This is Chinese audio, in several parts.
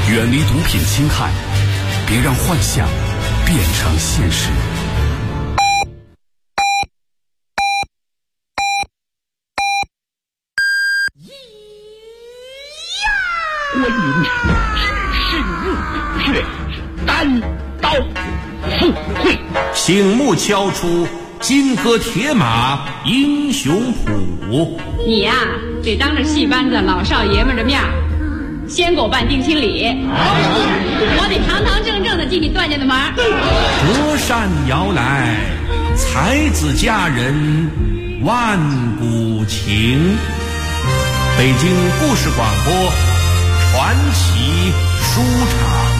远离毒品侵害，别让幻想变成现实。 观音只身入穴，单刀赴会， 醒目敲出金戈铁马英雄谱。 你呀，得当着戏班子老少爷们的面先给我办定亲礼，我得堂堂正正的进你段家的门。 隔山摇来，才子佳人万古情。北京故事广播传奇书场。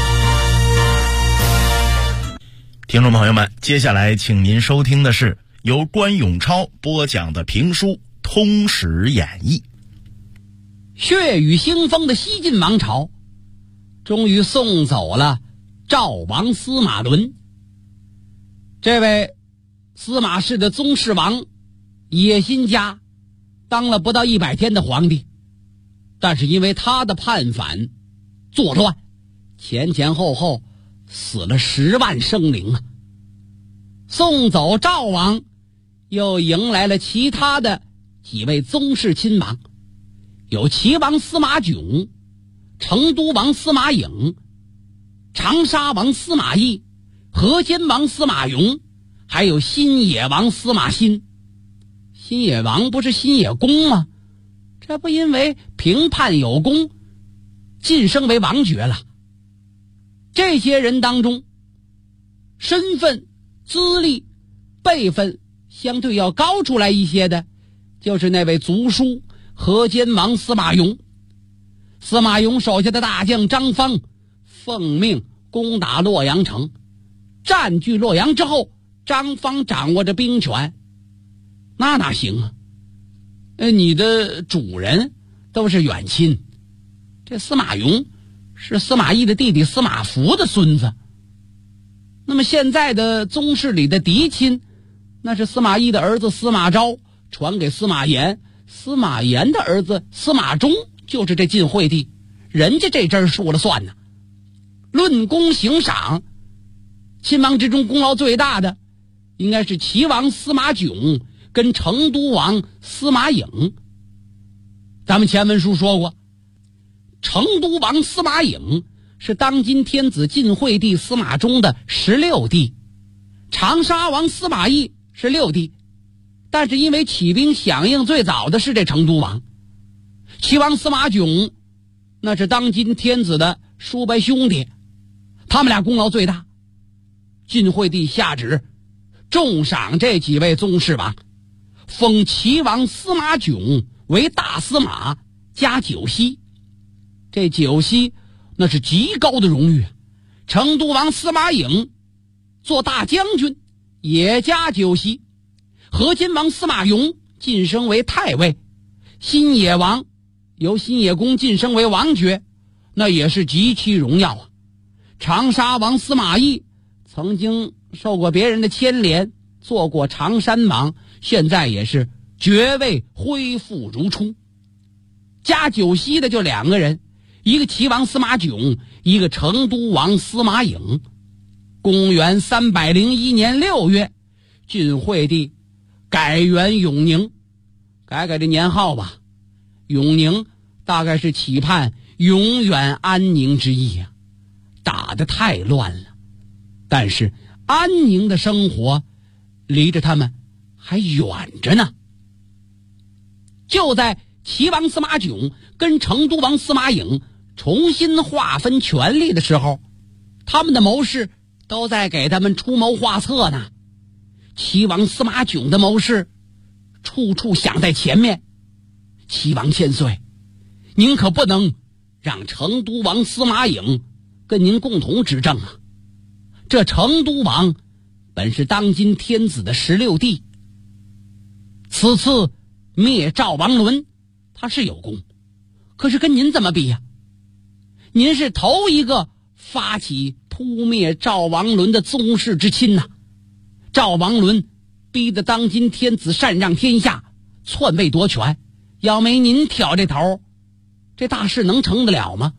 听众朋友们，接下来请您收听的是由关永超播讲的评书《通史演义》。 血雨腥风的西晋王朝终于送走了赵王司马伦。这位司马氏的宗室王野心家当了不到100天的皇帝，但是因为他的叛反作乱，前后死了10万生灵啊。送走赵王，又迎来了其他的几位宗室亲王，有齐王司马囧、成都王司马颖、长沙王司马懿、河间王司马颙，还有新野王司马欣。新野王不是新野公吗？这不因为平叛有功晋升为王爵了。这些人当中，身份、资历、辈分相对要高出来一些的，就是那位族叔河间王司马颙。司马颙手下的大将张方奉命攻打洛阳城，占据洛阳之后，张方掌握着兵权。那哪行啊？你的主人都是远亲，这司马颙是司马懿的弟弟司马孚的孙子，那么现在的宗室里的嫡亲，那是司马懿的儿子司马昭传给司马炎，司马炎的儿子司马衷就是这晋惠帝，人家这阵说了算呢。论功行赏，亲王之中功劳最大的应该是齐王司马囧跟成都王司马颖。咱们前文书说过，成都王司马颖是当今天子晋惠帝司马衷的16弟，长沙王司马懿是6弟，但是因为起兵响应最早的是这成都王。齐王司马囧那是当今天子的叔伯兄弟，他们俩功劳最大。晋惠帝下旨重赏这几位宗室王，封齐王司马囧为大司马加九锡。这九锡那是极高的荣誉。成都王司马颖做大将军也加九锡。河间王司马颙晋升为太尉。新野王由新野公晋升为王爵，那也是极其荣耀啊。长沙王司马懿曾经受过别人的牵连，做过常山王，现在也是爵位恢复如初。加九锡的就2个人，一个齐王司马囧，一个成都王司马颖。公元301年6月，晋惠帝改元永宁，改这年号吧。永宁大概是期盼永远安宁之意啊，打得太乱了，但是安宁的生活离着他们还远着呢。就在齐王司马囧跟成都王司马颖重新划分权力的时候，他们的谋士都在给他们出谋划策呢。齐王司马囧的谋士处处想在前面，齐王千岁，您可不能让成都王司马颖跟您共同执政啊。这成都王本是当今天子的16弟，此次灭赵王伦他是有功，可是跟您怎么比呀？您是头一个发起扑灭赵王伦的宗室之亲呐。赵王伦逼得当今天子禅让天下，篡位夺权，要没您挑这头，这大事能成得了吗？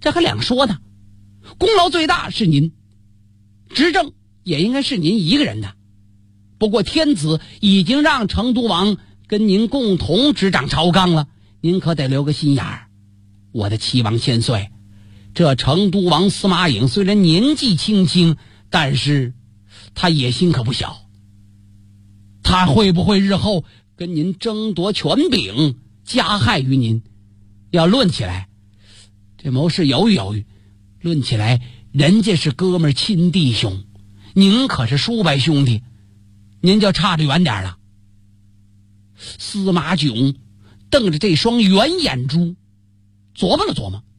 这还两说呢。功劳最大是您，执政也应该是您一个人的。不过天子已经让成都王跟您共同执掌朝纲了，您可得留个心眼儿。我的齐王千岁，这成都王司马颖虽然年纪轻轻，但是他野心可不小。他会不会日后跟您争夺权柄，加害于您？要论起来，这谋士犹豫犹豫，论起来人家是哥们儿亲弟兄，您可是叔伯兄弟，您就差得远点了。司马囧瞪着这双圆眼珠琢磨了琢磨，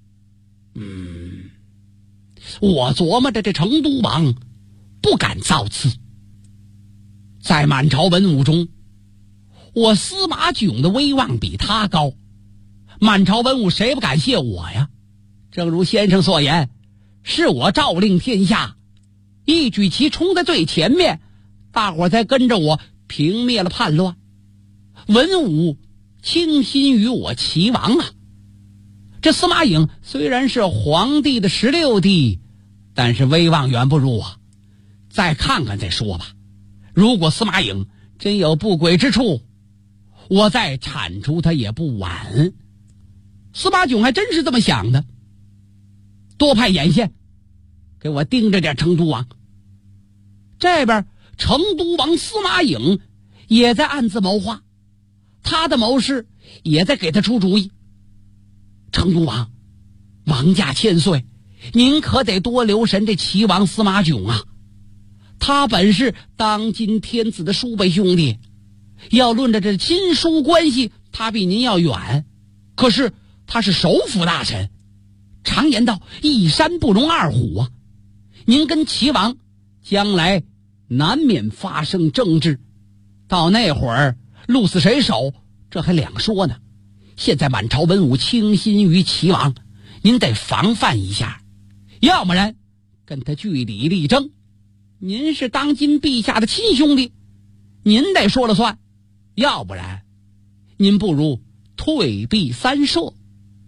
我琢磨着这成都王不敢造次，在满朝文武中，我司马囧的威望比他高，满朝文武谁不感谢我呀？正如先生所言，是我诏令天下，一举旗冲在最前面，大伙才跟着我平灭了叛乱。文武倾心于我齐王啊！这司马颖虽然是皇帝的16弟，但是威望远不如我。再看看再说吧。如果司马颖真有不轨之处，我再铲除他也不晚。司马囧还真是这么想的，多派眼线，给我盯着点成都王。这边成都王司马颖也在暗自谋划，他的谋士也在给他出主意。成都王，王家千岁，您可得多留神这齐王司马囧啊！他本是当今天子的叔辈兄弟，要论着这亲疏关系，他比您要远。可是他是首辅大臣，常言道一山不容二虎啊！您跟齐王将来难免发生争执，到那会儿鹿死谁手，这还两说呢。现在满朝文武倾心于齐王，您得防范一下，要不然跟他据理力争。您是当今陛下的亲兄弟，您得说了算，要不然您不如退避三舍。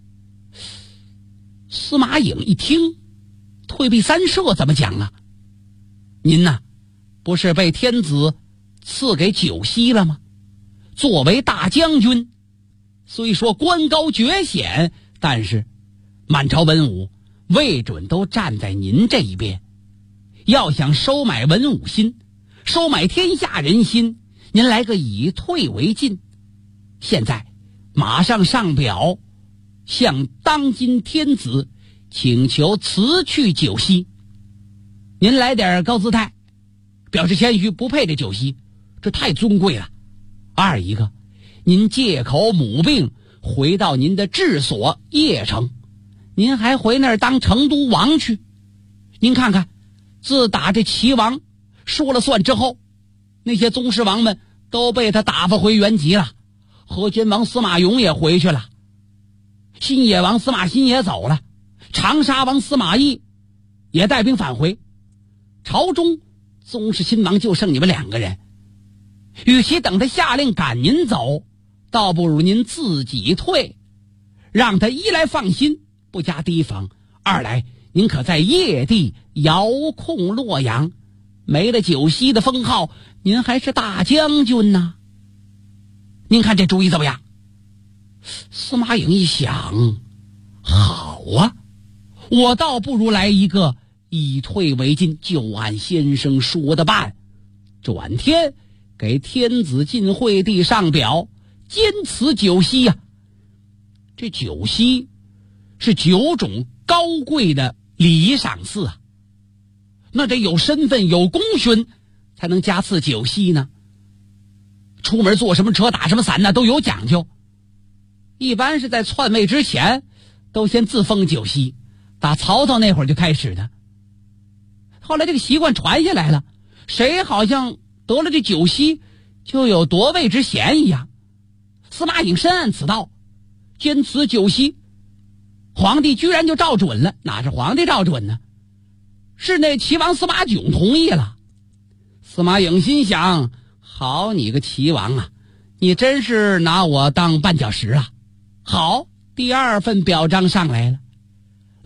司马颖一听，退避三舍怎么讲啊？您呐，不是被天子赐给九锡了吗？作为大将军，虽说官高爵显，但是满朝文武未准都站在您这一边。要想收买文武心，收买天下人心，您来个以退为进。现在马上上表向当今天子请求辞去九锡，您来点高姿态，表示谦虚，不配这九锡，这太尊贵了。二一个，您借口母病回到您的治所邺城，您还回那儿当成都王去。您看看，自打这齐王说了算之后，那些宗室王们都被他打发回原籍了，河间王司马颙也回去了，新野王司马欣也走了，长沙王司马懿也带兵返回，朝中宗室亲王就剩你们两个人。与其等他下令赶您走，倒不如您自己退，让他一来放心不加提防，二来您可在邺地遥控洛阳，没了九锡的封号，您还是大将军呢。您看这主意怎么样？司马颖一想，好啊，我倒不如来一个以退为进，就按先生说的办，转天给天子晋惠帝上表坚持九锡呀。这九锡是9种高贵的礼仪赏赐啊，那得有身份有功勋才能加赐九锡呢。出门坐什么车打什么伞呢，都有讲究。一般是在篡位之前都先自封九锡，打曹操那会儿就开始的。后来这个习惯传下来了，谁好像得了这九锡就有夺位之嫌一样。司马颖深谙此道，坚持九锡，皇帝居然就照准了。哪是皇帝照准呢？是那齐王司马囧同意了。司马颖心想，好你个齐王啊，你真是拿我当绊脚石啊。好，第二份表彰上来了，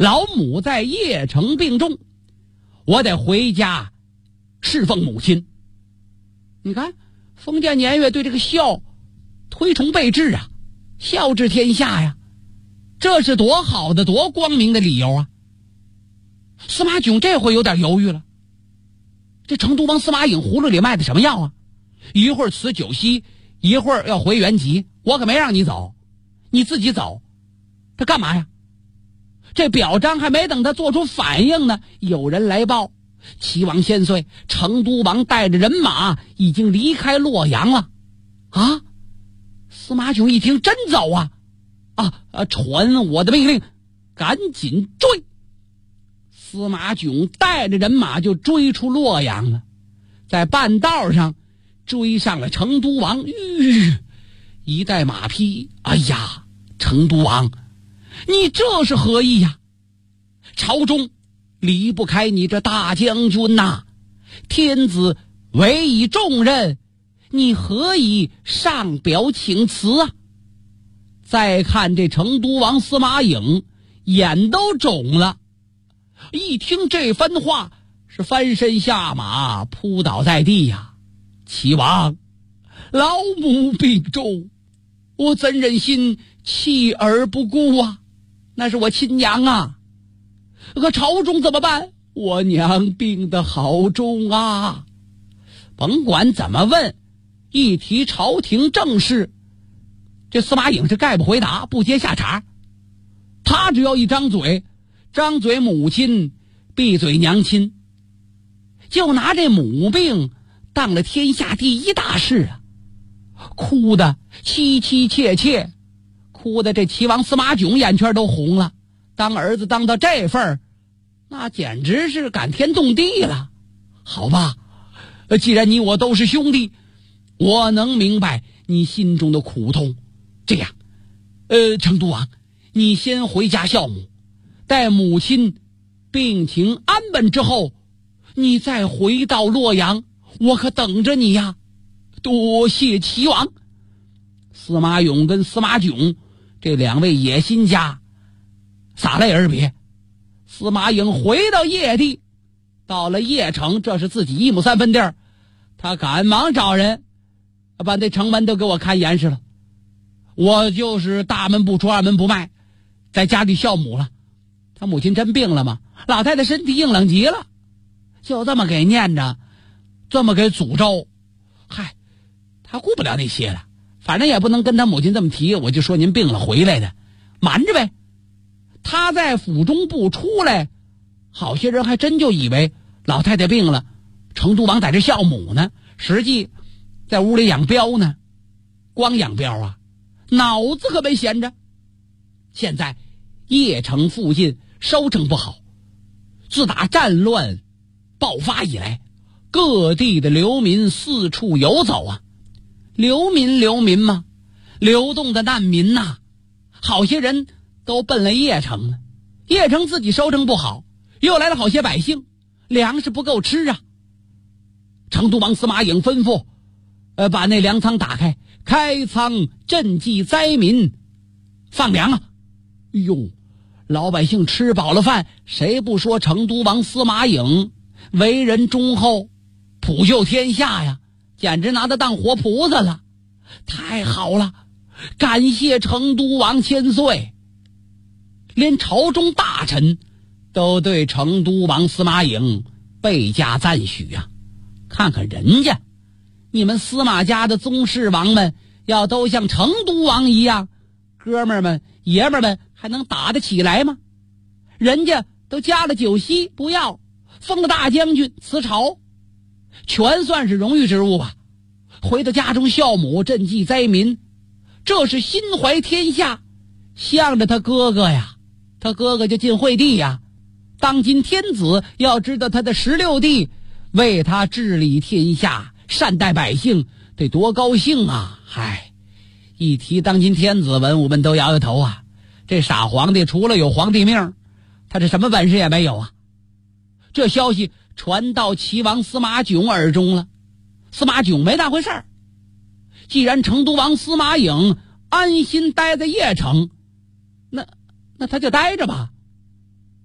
老母在邺城病重，我得回家侍奉母亲。你看封建年月对这个孝推崇备至啊，孝治天下呀，这是多好的多光明的理由啊。司马囧这回有点犹豫了，这成都王司马颖葫芦里卖的什么药啊？一会儿辞九锡，一会儿要回原籍，我可没让你走，你自己走，他干嘛呀？这表彰还没等他做出反应呢，有人来报，齐王千岁，成都王带着人马已经离开洛阳了。啊！司马囧一听，真走啊！传我的命令，赶紧追！司马囧带着人马就追出洛阳了，在半道上追上了成都王。一带马匹，哎呀，成都王，你这是何意呀？朝中离不开你这大将军呐，天子委以重任，你何以上表请辞啊？再看这成都王司马颖，眼都肿了，一听这番话，是翻身下马，扑倒在地呀。齐王，老母病重，我怎忍心弃而不顾啊？那是我亲娘啊！可朝中怎么办？我娘病得好重啊！甭管怎么问，一提朝廷政事，这司马颖是概不回答，不接下茬。他只要一张嘴，张嘴母亲，闭嘴娘亲，就拿这母病当了天下第一大事啊！哭得凄凄切切，哭得这齐王司马囧眼圈都红了。当儿子当到这份儿，那简直是感天动地了。好吧，既然你我都是兄弟，我能明白你心中的苦痛。这样，成都王，你先回家孝母，待母亲病情安稳之后，你再回到洛阳，我可等着你呀。多谢齐王。司马勇跟司马囧这两位野心家洒泪而别。司马颖回到邺地，到了邺城，这是自己一亩三分地儿，他赶忙找人把那城门都给我看严实了。我就是大门不出二门不迈，在家里孝母了。他母亲真病了吗？老太太身体硬朗极了，就这么给念着，这么给诅咒。嗨，他顾不了那些了，反正也不能跟他母亲这么提，我就说您病了回来的，瞒着呗。他在府中不出来，好些人还真就以为老太太病了，成都王在这孝母呢，实际在屋里养膘呢。光养膘啊，脑子可没闲着。现在邺城附近收成不好，自打战乱爆发以来，各地的流民四处游走啊。流民嘛，流动的难民呐，好些人都奔了邺城了。邺城自己收成不好，又来了好些百姓，粮食不够吃啊。成都王司马颖吩咐把那粮仓打开，开仓赈济灾民，放粮啊。哟，老百姓吃饱了饭，谁不说成都王司马颖为人忠厚，普救天下呀，简直拿他当活菩萨了。太好了，感谢成都王千岁。连朝中大臣都对成都王司马颖倍加赞许呀。看看人家，你们司马家的宗室王们要都像成都王一样，哥们儿们爷们儿们还能打得起来吗？人家都加了九锡不要，封了大将军辞朝，全算是荣誉之物吧。回到家中孝母赈济灾民，这是心怀天下，向着他哥哥呀。他哥哥就晋惠帝呀，当今天子要知道他的16弟为他治理天下，善待百姓，得多高兴啊。嗨，一提当今天子，文武们都摇摇头啊。这傻皇帝除了有皇帝命，他这什么本事也没有啊。这消息传到齐王司马囧耳中了，司马囧没当回事儿。既然成都王司马颖安心待在邺城，那他就待着吧。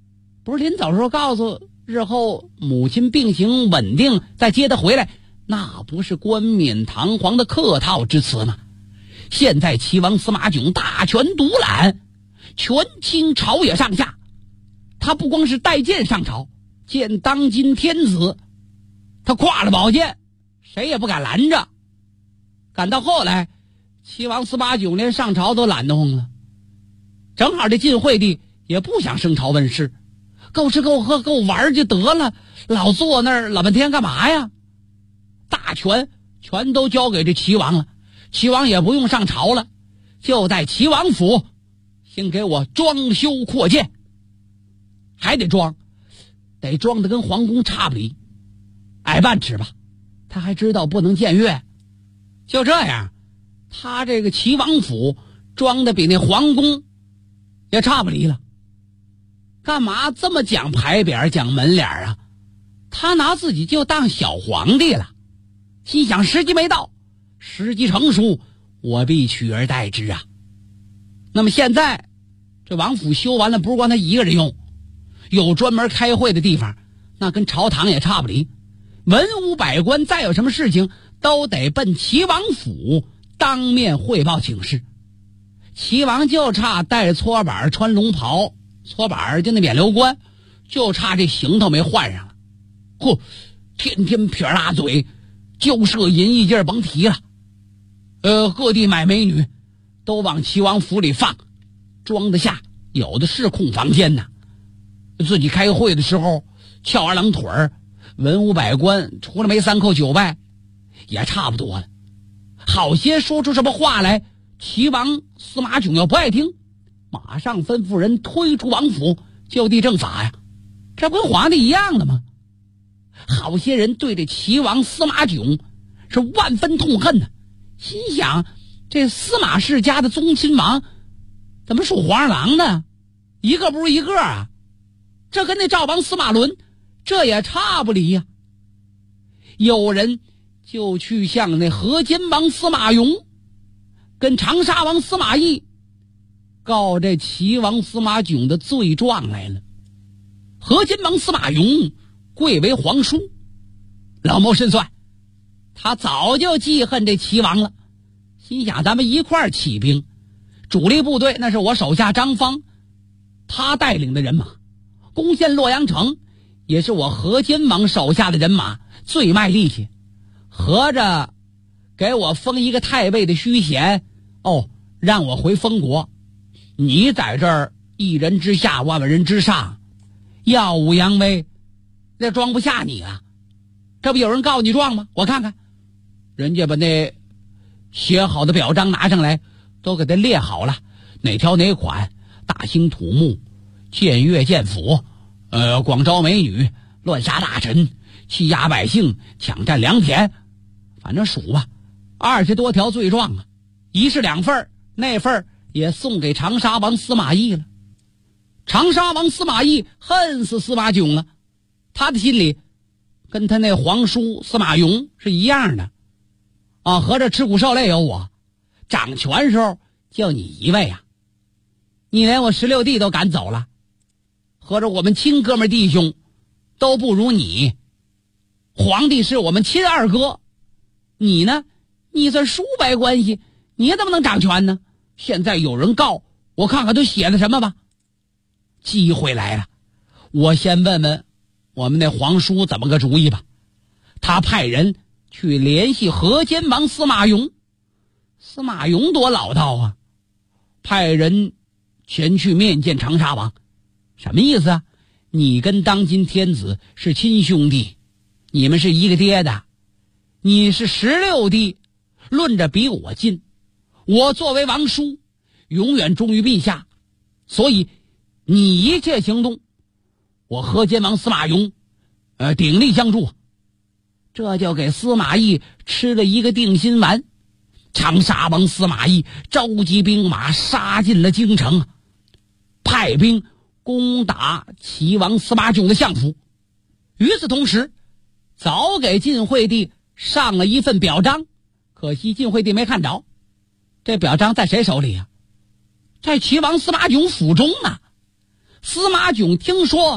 不是临走时候告诉日后母亲病情稳定再接他回来，那不是冠冕堂皇的客套之词吗？现在齐王司马囧大权独揽，权倾朝野上下，他不光是带剑上朝见当今天子，他挎了宝剑谁也不敢拦着。赶到后来齐王司马囧连上朝都懒得慌了，正好这晋惠帝也不想升朝问世，够吃够喝够玩就得了，老坐那儿老半天干嘛呀？大权全都交给这齐王了，齐王也不用上朝了，就在齐王府先给我装修扩建，还得装得跟皇宫差不离，矮半尺吧，他还知道不能僭越。就这样，他这个齐王府装的比那皇宫也差不离了。干嘛这么讲牌匾讲门脸啊？他拿自己就当小皇帝了，心想时机没到，时机成熟，我必取而代之啊。那么现在这王府修完了，不是光他一个人用，有专门开会的地方，那跟朝堂也差不离，文武百官再有什么事情都得奔齐王府当面汇报请示。齐王就差带着搓板穿龙袍，搓板就那冕旒冠，就差这行头没换上了。嚯，天天撇大嘴，交涉淫意劲儿甭提了。各地买美女都往齐王府里放，装得下，有的是空房间呢。自己开会的时候翘二郎腿儿，文武百官除了没三叩九拜也差不多了。好些说出什么话来，齐王司马囧要不爱听，马上吩咐人推出王府，就地正法呀，这不跟皇帝一样的吗？好些人对这齐王司马囧是万分痛恨呢，心想这司马氏家的宗亲王怎么属黄二郎呢？一个不如一个啊！这跟那赵王司马伦这也差不离呀。有人就去向那河间王司马颙跟长沙王司马懿告这齐王司马囧的罪状来了。河间王司马颙贵为皇叔，老谋深算，他早就记恨这齐王了，心想咱们一块儿起兵，主力部队那是我手下张方他带领的人马，攻陷洛阳城也是我河间王手下的人马最卖力气，合着给我封一个太尉的虚衔，让我回封国，你在这儿一人之下万万人之上，耀武扬威，那装不下你啊。这不有人告你状吗？我看看，人家把那写好的表彰拿上来，都给他列好了，哪条哪款，大兴土木，僭越建府，广招美女，乱杀大臣，欺压百姓，抢占良田，反正数吧，20多条罪状啊，一式2份，那份也送给长沙王司马懿了。长沙王司马懿恨死司马囧了，他的心里跟他那皇叔司马颙是一样的啊，合着吃苦受累有我，掌权时候就你一位啊，你连我16弟都赶走了，合着我们亲哥们弟兄都不如你，皇帝是我们亲二哥，你呢，你算叔伯关系，你怎么能掌权呢？现在有人告，我看看都写的什么吧。机会来了，我先问问我们那皇叔怎么个主意吧。他派人去联系河间王司马颙，司马颙多老道啊，派人前去面见长沙王。什么意思啊？你跟当今天子是亲兄弟，你们是一个爹的，你是16弟，论着比我近，我作为王叔永远忠于陛下，所以你一切行动我河间王司马颙鼎力相助。这就给司马懿吃了一个定心丸。长沙王司马懿召集兵马杀进了京城，派兵攻打齐王司马囧的相府。与此同时，早给晋惠帝上了一份表彰，可惜晋惠帝没看着。这表彰在谁手里啊？在齐王司马囧府中啊。司马囧听说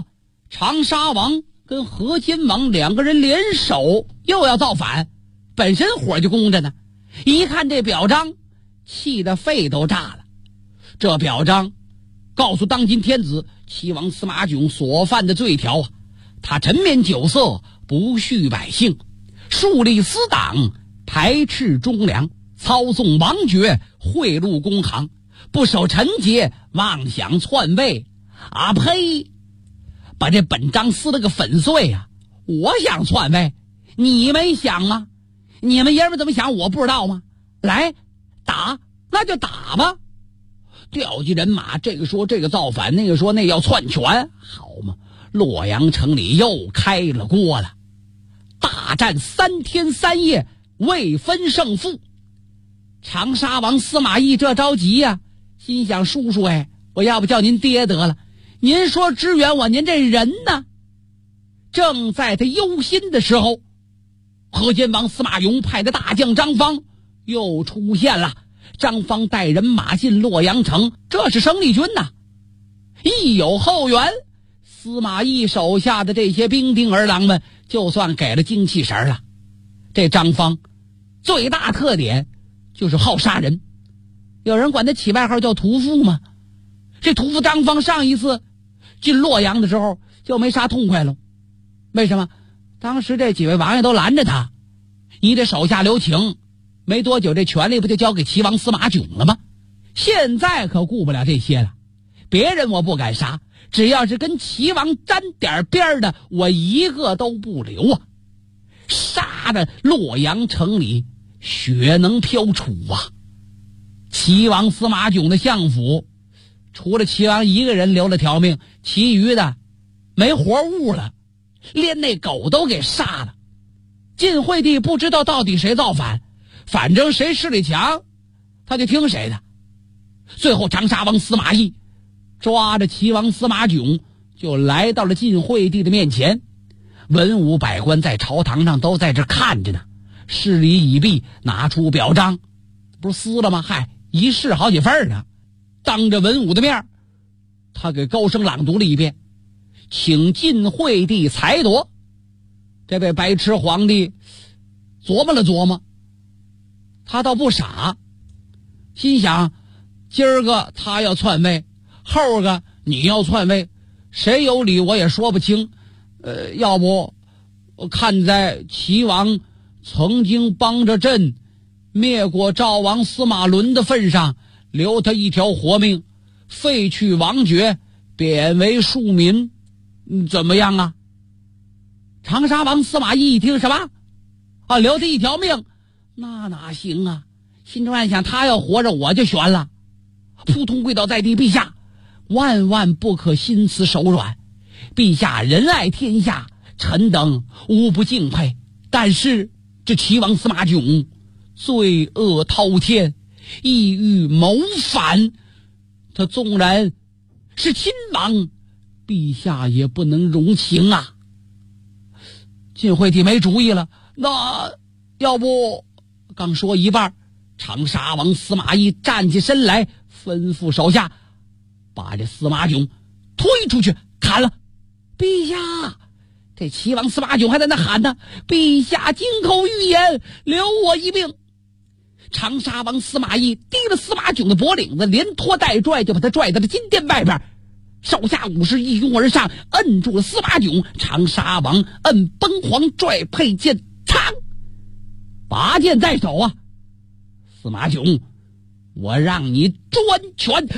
长沙王跟河间王两个人联手又要造反，本身火就攻着呢，一看这表彰，气得肺都炸了。这表彰告诉当今天子齐王司马囧所犯的罪条啊，他沉湎酒色，不恤百姓，树立私党，排斥忠良，操纵王爵，贿赂公行，不守臣节，妄想篡位。啊呸！把这本章撕了个粉碎啊！我想篡位，你们想吗？你们爷们怎么想我不知道吗？来打，那就打吧。调集人马，这个说这个造反，那个说那要篡权，好嘛，洛阳城里又开了锅了。大战3天3夜，未分胜负。长沙王司马懿这着急呀，心想叔叔我要不叫您爹得了，您说支援我，您这人呢？正在他忧心的时候，河间王司马颙派的大将张方又出现了。张方带人马进洛阳城，这是生力军呐。一有后援，司马懿手下的这些兵丁儿郎们就算给了精气神了。这张方最大特点就是好杀人，有人管他起外号叫屠夫吗？这屠夫张方上一次进洛阳的时候就没杀痛快了。为什么？当时这几位王爷都拦着他，你得手下留情。没多久这权力不就交给齐王司马囧了吗？现在可顾不了这些了，别人我不敢杀，只要是跟齐王沾点边的，我一个都不留啊！杀的洛阳城里血能飘杵啊！齐王司马囧的相府，除了齐王一个人留了条命，其余的没活物了，连那狗都给杀了。晋惠帝不知道到底谁造反，反正谁势力强他就听谁的。最后长沙王司马懿抓着齐王司马囧就来到了晋惠帝的面前，文武百官在朝堂上都在这看着呢，事礼已毕，拿出表彰，不是撕了吗？一试好几份呢。当着文武的面，他给高声朗读了一遍，请晋惠帝裁夺。这位白痴皇帝琢磨了琢磨，他倒不傻，心想今儿个他要篡位，后个你要篡位，谁有理我也说不清。要不我看在齐王曾经帮着朕灭过赵王司马伦的份上，留他一条活命，废去王爵，贬为庶民，怎么样啊？长沙王司马懿一听，什么留他一条命，那哪行啊？心中暗想，他要活着我就悬了，扑通跪倒在地，陛下，万万不可心慈手软，陛下仁爱天下，臣等无不敬佩，但是这齐王司马囧罪恶滔天，意欲谋反，他纵然是亲王，陛下也不能容情啊。晋惠帝没主意了，那要不刚说一半，长沙王司马懿站起身来，吩咐手下把这司马囧推出去砍了。陛下，这齐王司马囧还在那喊呢，陛下金口玉言，留我一命。长沙王司马懿提了司马囧的脖领子，连拖带拽就把他拽到了金殿外边，手下武士一拥而上，摁住了司马囧。长沙王摁崩簧，拽佩剑，噌，拔剑在手啊！司马囧，我让你专权！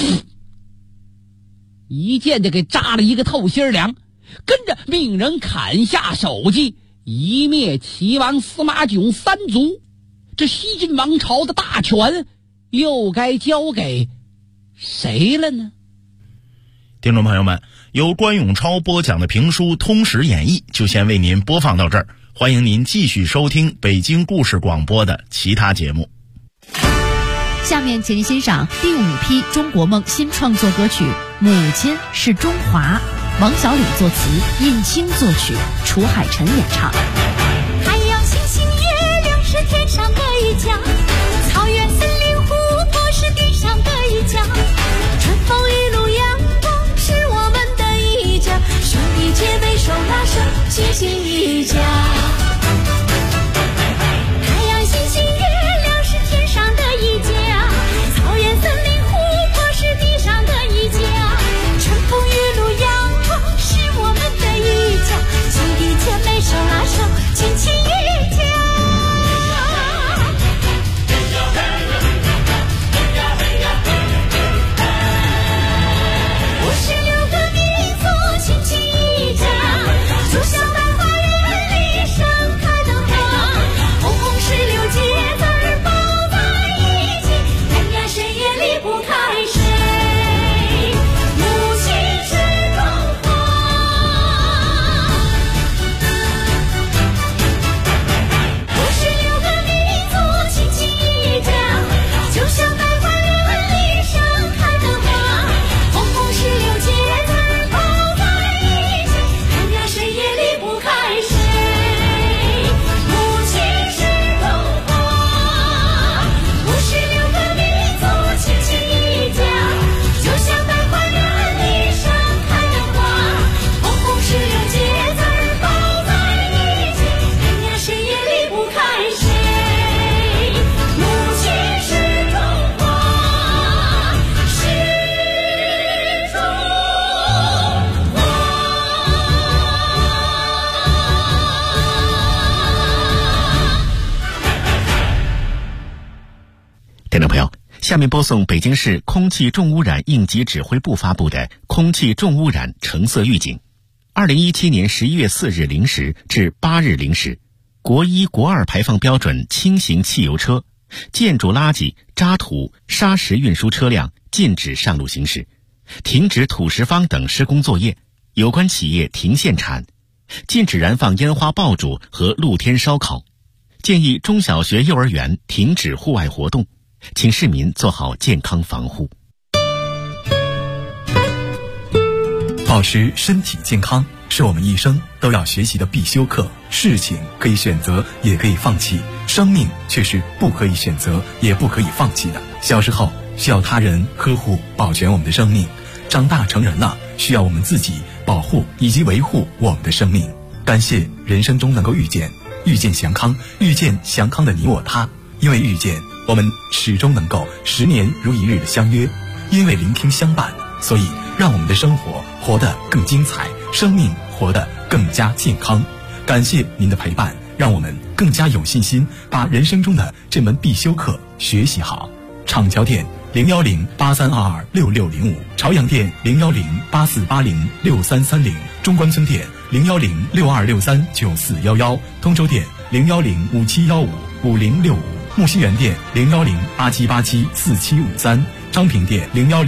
一剑就给扎了一个透心凉，跟着命人砍下首级，一灭齐王司马囧3族。这西晋王朝的大权又该交给谁了呢？ 听众朋友们，由关永超播讲的评书《通史演义》就先为您播放到这儿，欢迎您继续收听北京故事广播的其他节目。 下面请您欣赏第5批中国梦新创作歌曲《母亲是中华》，王小礼作词，尹清作曲，楚海辰演唱。 太阳星星月亮是天上的一家，草原森林湖泊是地上的一家，春风雨露阳光是我们的一家，兄弟轻轻一脚。太阳、星星、月亮是天上的一角，草原、森林、湖泊是地上的一角，春风、雨露、阳光是我们的一角，兄弟姐妹手拉手，轻轻一脚。56个民族轻轻一脚，就像百花园里盛开的花，红红16节字儿抱在一起，哎呀谁也离不开谁，母亲是中华。56个民族轻轻一脚，就像百花园里盛开的花，红红16节字儿抱在一起，哎呀谁也离不开谁，母亲是中华。56个民族轻轻一脚，就像百花园里盛开的花，红红16节字儿抱在一起，哎呀谁也离不开谁，母亲是中华，是中华。 听众朋友，下面播送北京市空气重污染应急指挥部发布的空气重污染橙色预警。2017年11月4日0时至8日0时，国1、国2排放标准轻型汽油车、建筑垃圾、渣土、砂石运输车辆禁止上路行驶，停止土石方等施工作业，有关企业停限产，禁止燃放烟花爆竹和露天烧烤，建议中小学、幼儿园停止户外活动，请市民做好健康防护。 保持身体健康是我们一生都要学习的必修课。事情可以选择，也可以放弃，生命却是不可以选择，也不可以放弃的。小时候需要他人呵护保全我们的生命，长大成人了需要我们自己保护以及维护我们的生命。感谢人生中能够遇见祥康，遇见祥康的你我他。因为遇见，我们始终能够10年如一日的相约；因为聆听相伴，所以让我们的生活活得更精彩，生命活得更加健康。感谢您的陪伴，让我们更加有信心把人生中的这门必修课学习好。厂桥店01083226605，朝阳店01084806330，中关村店01062639411，通州店01057155065，木樨园店01087874753，昌平店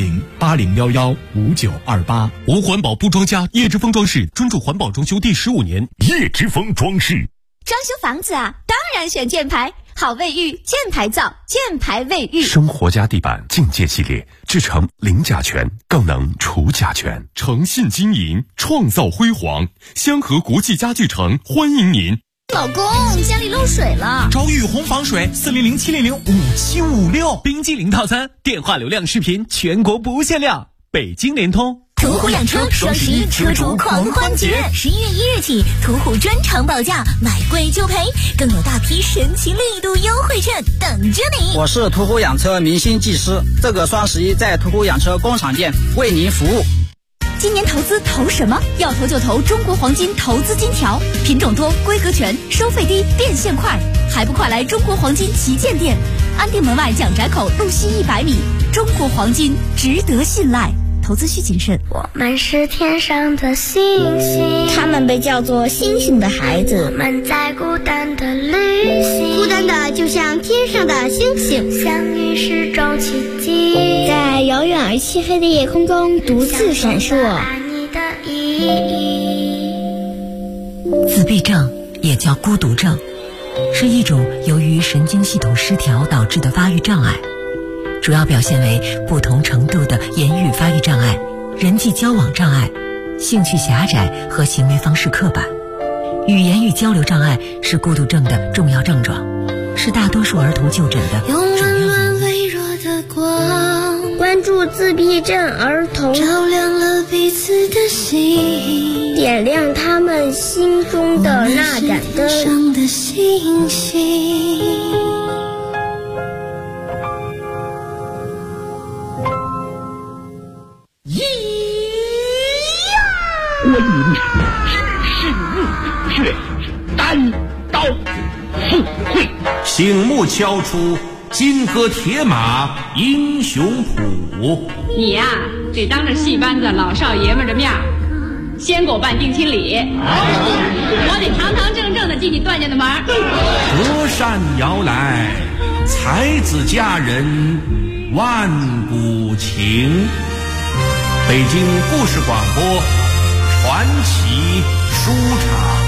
01080115928。 无环保不装家，叶之峰装饰专注环保装修第15年。 叶之峰装饰， 装修房子啊，当然选箭牌，好卫浴，箭牌造，箭牌卫浴。 生活家地板境界系列，制成零甲醛，更能除甲醛。 诚信经营，创造辉煌。香河国际家具城欢迎您。 老公，家里漏水了， 找雨虹防水，400-700-5756。冰激凌套餐，电话流量视频全国不限量。北京联通。 途虎养车双11车主狂欢节，11月1日起，途虎专场保价，买贵就赔，更有大批神奇力度优惠券等着你。 我是途虎养车明星技师，这个双11在途虎养车工厂店为您服务。 今年投资投什么？要投就投中国黄金投资金条，品种多，规格全，收费低，变现快，还不快来中国黄金旗舰店，安定门外蒋宅口路西100米。中国黄金值得信赖，投资需谨慎。 我们是天上的星星， 他们被叫做星星的孩子。 我们在孤单的旅行， 孤单的就像天上的星星， 相遇是种奇迹， 在遥远而漆黑的夜空中独自闪烁。 爱你的意义。 自闭症也叫孤独症，是一种由于神经系统失调导致的发育障碍，主要表现为不同程度的言语发育障碍、人际交往障碍、兴趣狭窄和行为方式刻板。语言与交流障碍是孤独症的重要症状，是大多数儿童就诊的主要原因。 用温暖微弱的光， 关注自闭症儿童， 照亮了彼此的心， 点亮他们心中的那盏灯。 上的星星。 我与你只是热血单刀赴会， 醒目敲出金戈铁马英雄谱。 你呀，得当着戏班子老少爷们的面先给我办定亲礼，我得堂堂正正的进你段家的门。 隔山摇来，才子佳人万古情。北京故事广播传奇书场。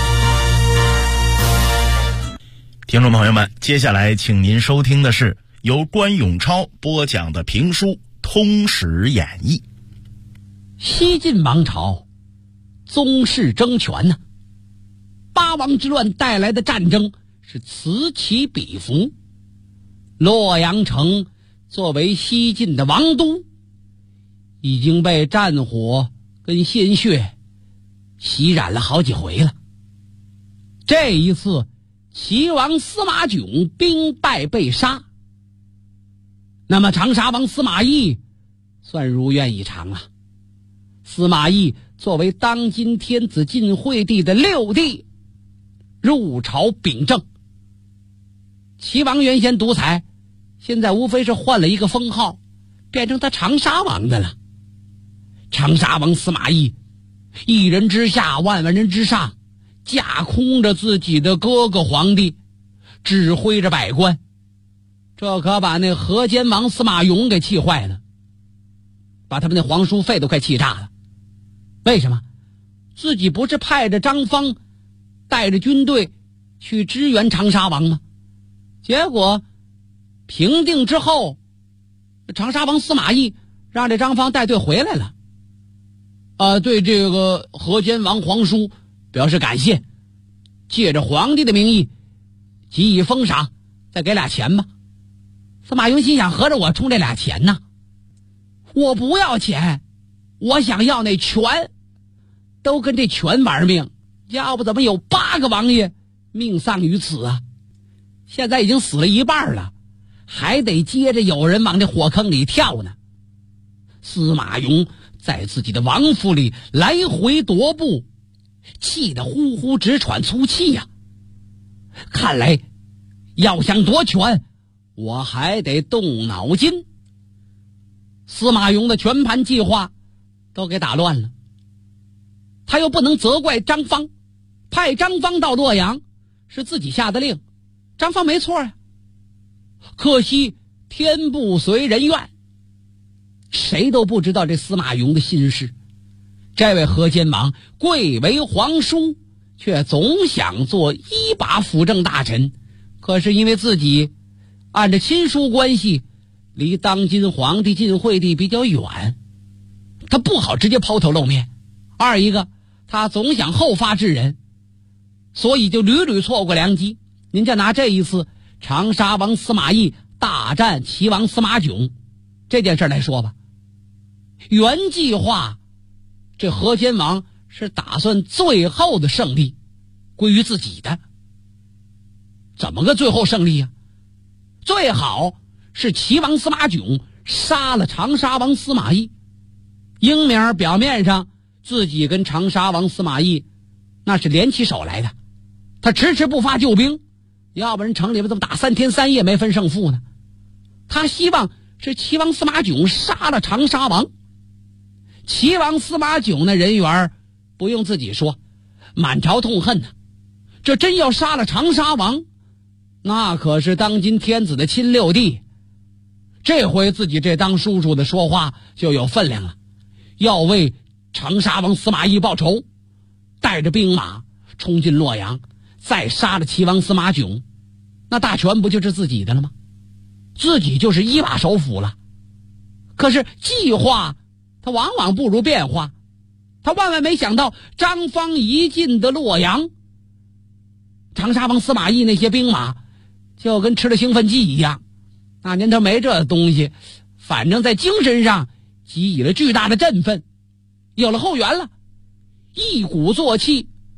听众朋友们，接下来请您收听的是由关永超播讲的评书《通史演义》。 西晋王朝宗室争权呢，八王之乱带来的战争是此起彼伏。洛阳城作为西晋的王都，已经被战火跟鲜血洗染了好几回了。这一次齐王司马囧兵败被杀，那么长沙王司马懿算如愿以偿了。司马懿作为当今天子晋惠帝的六弟，入朝秉政。齐王原先独裁，现在无非是换了一个封号，变成他长沙王的了。长沙王司马懿一人之下，万万人之上，架空着自己的哥哥皇帝，指挥着百官，这可把那河间王司马颙给气坏了，把他们那皇叔费都快气炸了。为什么？自己不是派着张方带着军队去支援长沙王吗？结果平定之后，长沙王司马懿让这张方带队回来了，对这个河间王皇叔表示感谢，借着皇帝的名义给予封赏，再给俩钱吧。司马颙心想，合着我冲这俩钱呢？我不要钱，我想要那权，都跟这权玩命，要不怎么有8个王爷命丧于此啊？现在已经死了一半了，还得接着有人往这火坑里跳呢。司马颙在自己的王府里来回踱步，气得呼呼直喘粗气呀。看来要想夺权，我还得动脑筋。司马颙的全盘计划都给打乱了，他又不能责怪张方，派张方到洛阳是自己下的令，张方没错呀。可惜天不随人愿，谁都不知道这司马颙的心事。这位河间王贵为皇叔，却总想做一把辅政大臣，可是因为自己按着亲疏关系离当今皇帝晋惠帝比较远，他不好直接抛头露面。二一个，他总想后发制人，所以就屡屡错过良机。您就拿这一次长沙王司马懿大战齐王司马囧这件事来说吧，原计划这河间王是打算最后的胜利归于自己的。怎么个最后胜利呀？最好是齐王司马囧杀了长沙王司马懿，英明表面上自己跟长沙王司马懿那是联起手来的，他迟迟不发救兵，要不然城里边怎么打3天3夜没分胜负呢？他希望是齐王司马囧杀了长沙王。齐王司马囧那人缘不用自己说，满朝痛恨呢。这真要杀了长沙王，那可是当今天子的亲六弟，这回自己这当叔叔的说话就有分量了，要为长沙王司马懿报仇，带着兵马冲进洛阳，再杀了齐王司马囧，那大权不就是自己的了吗？自己就是一把手斧了。可是计划他往往不如变化，他万万没想到张方一进的洛阳，长沙王司马懿那些兵马就跟吃了兴奋剂一样，那年头没这东西，反正在精神上给予了巨大的振奋，有了后援了，一鼓作气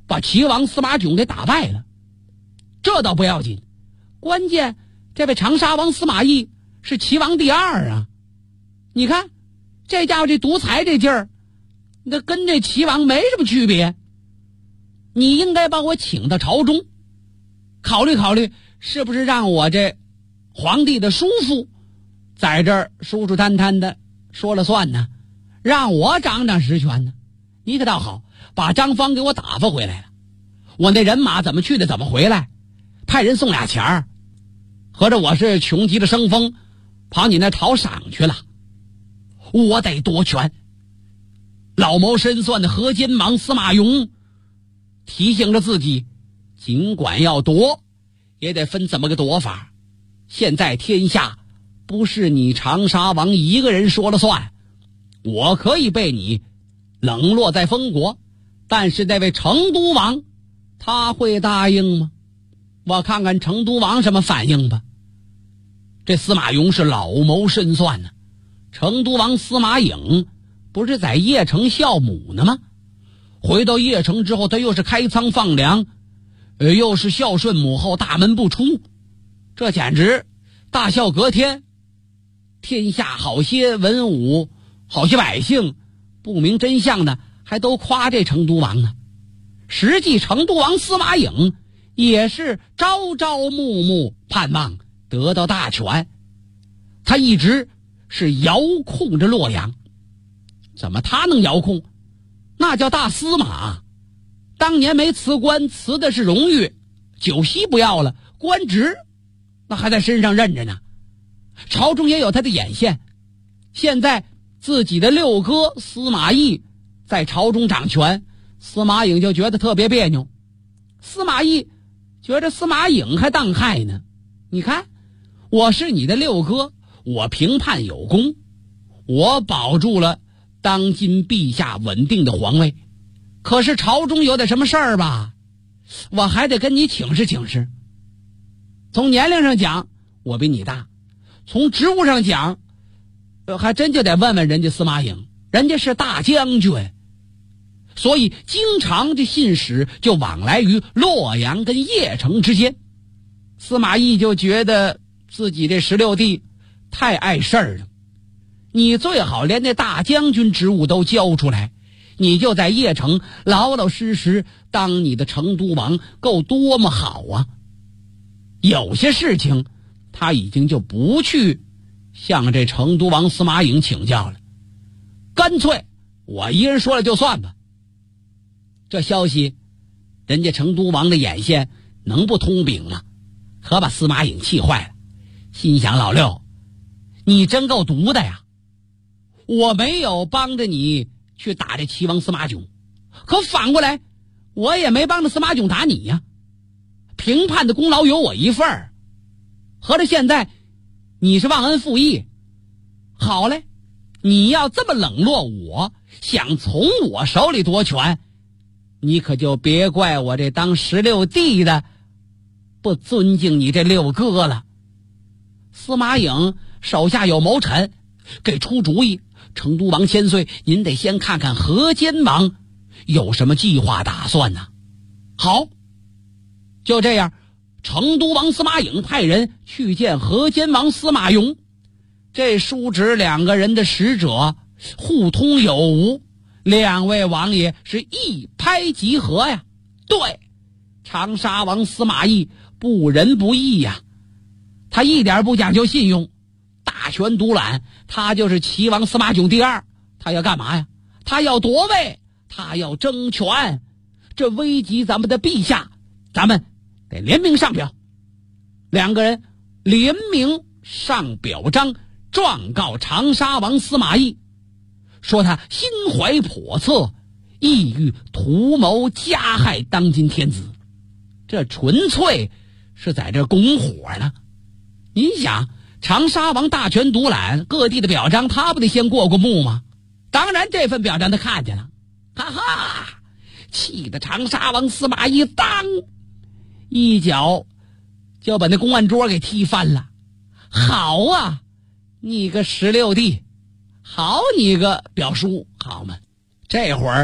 把齐王司马囧给打败了。这倒不要紧，关键这位长沙王司马懿是齐王第二啊。你看这家伙这独裁这劲儿，那跟这齐王没什么区别。你应该把我请到朝中，考虑考虑是不是让我这皇帝的叔父在这儿舒舒坦坦的说了算呢，让我掌掌实权呢。你可倒好，把张方给我打发回来了，我那人马怎么去的怎么回来，派人送俩钱儿，合着我是穷极了生风跑你那讨赏去了。我得夺权。老谋深算的河间王司马颙提醒着自己，尽管要夺也得分怎么个夺法。现在天下不是你长沙王一个人说了算，我可以被你冷落在封国，但是那位成都王他会答应吗？我看看成都王什么反应吧。这司马颙是老谋深算呢。成都王司马颖不是在邺城孝母呢吗？回到邺城之后，他又是开仓放粮，又是孝顺母后，大门不出，这简直大孝隔天。天下好些文武好些百姓不明真相的还都夸这成都王呢。实际成都王司马颖也是朝朝暮暮盼望得到大权，他一直是遥控着洛阳。怎么他能遥控？那叫大司马，当年没辞官，辞的是荣誉，酒席不要了，官职那还在身上认着呢。朝中也有他的眼线，现在自己的六哥司马懿在朝中掌权，司马颖就觉得特别别扭。司马懿觉得司马颖还当害呢。你看，我是你的六哥，我评判有功，我保住了当今陛下稳定的皇位，可是朝中有点什么事儿吧，我还得跟你请示请示。从年龄上讲我比你大，从职务上讲还真就得问问人家司马颖，人家是大将军，所以经常这信使就往来于洛阳跟邺城之间。司马懿就觉得自己这16弟太碍事儿了，你最好连那大将军职务都交出来，你就在邺城老老实实当你的成都王，够多么好啊。有些事情他已经就不去向这成都王司马颖请教了，干脆我一人说了就算吧。这消息人家成都王的眼线能不通禀吗？可把司马颖气坏了，心想老六你真够毒的呀，我没有帮着你去打这齐王司马囧，可反过来我也没帮着司马囧打你呀，评判的功劳有我一份儿，合着现在你是忘恩负义。好嘞，你要这么冷落我，想从我手里夺权，你可就别怪我这当16弟的不尊敬你这六哥了。司马颖手下有谋臣，给出主意，成都王千岁，您得先看看河间王有什么计划打算呢。好，就这样，成都王司马颖派人去见河间王司马颙，这叔侄两个人的使者互通有无，两位王爷是一拍即合呀。对，长沙王司马懿不仁不义呀，他一点不讲究信用，大权独揽，他就是齐王司马囧第二。他要干嘛呀？他要夺位，他要争权，这危及咱们的陛下，咱们得联名上表。两个人联名上表彰，状告长沙王司马懿，说他心怀叵测，意欲图谋加害当今天子，这纯粹是在这拱火呢。你想，长沙王大权独揽，各地的表彰他不得先过目吗？当然这份表彰他看见了，哈哈，气得长沙王司马懿当一脚就把那公案桌给踢翻了。好啊，你个16弟，好你个表叔，好嘛。这会儿